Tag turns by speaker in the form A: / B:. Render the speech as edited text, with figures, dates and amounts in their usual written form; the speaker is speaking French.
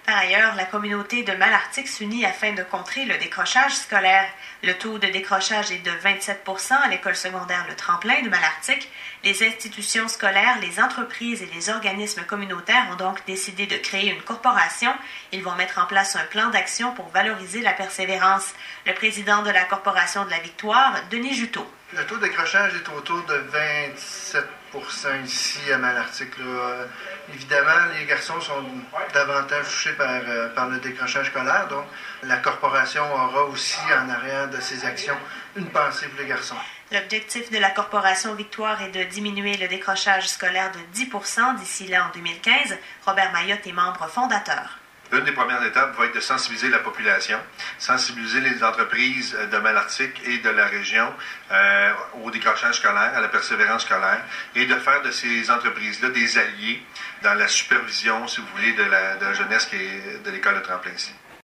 A: Par ailleurs, la communauté de Malartic s'unit afin de contrer le décrochage scolaire. Le taux de décrochage est de 27 % à l'école secondaire Le Tremplin de Malartic. Les institutions scolaires, les entreprises et les organismes communautaires ont donc décidé de créer une corporation. Ils vont mettre en place un plan d'action pour valoriser la persévérance. Le président de la Corporation de la Victoire, Denis Juteau.
B: Le taux de décrochage est autour de 27 % ici à Malartic. Évidemment, les garçons sont davantage touchés par le décrochage scolaire. Donc, la corporation aura aussi en arrière de ses actions une pensée pour les garçons.
A: L'objectif de la Corporation Victoire est de diminuer le décrochage scolaire de 10 % d'ici là en 2015. Robert Mayotte est membre fondateur.
C: Une des premières étapes va être de sensibiliser la population, sensibiliser les entreprises de Malartic et de la région au décrochage scolaire, à la persévérance scolaire, et de faire de ces entreprises-là des alliés dans la supervision, si vous voulez, de la jeunesse qui est de l'école de Tremplin ici.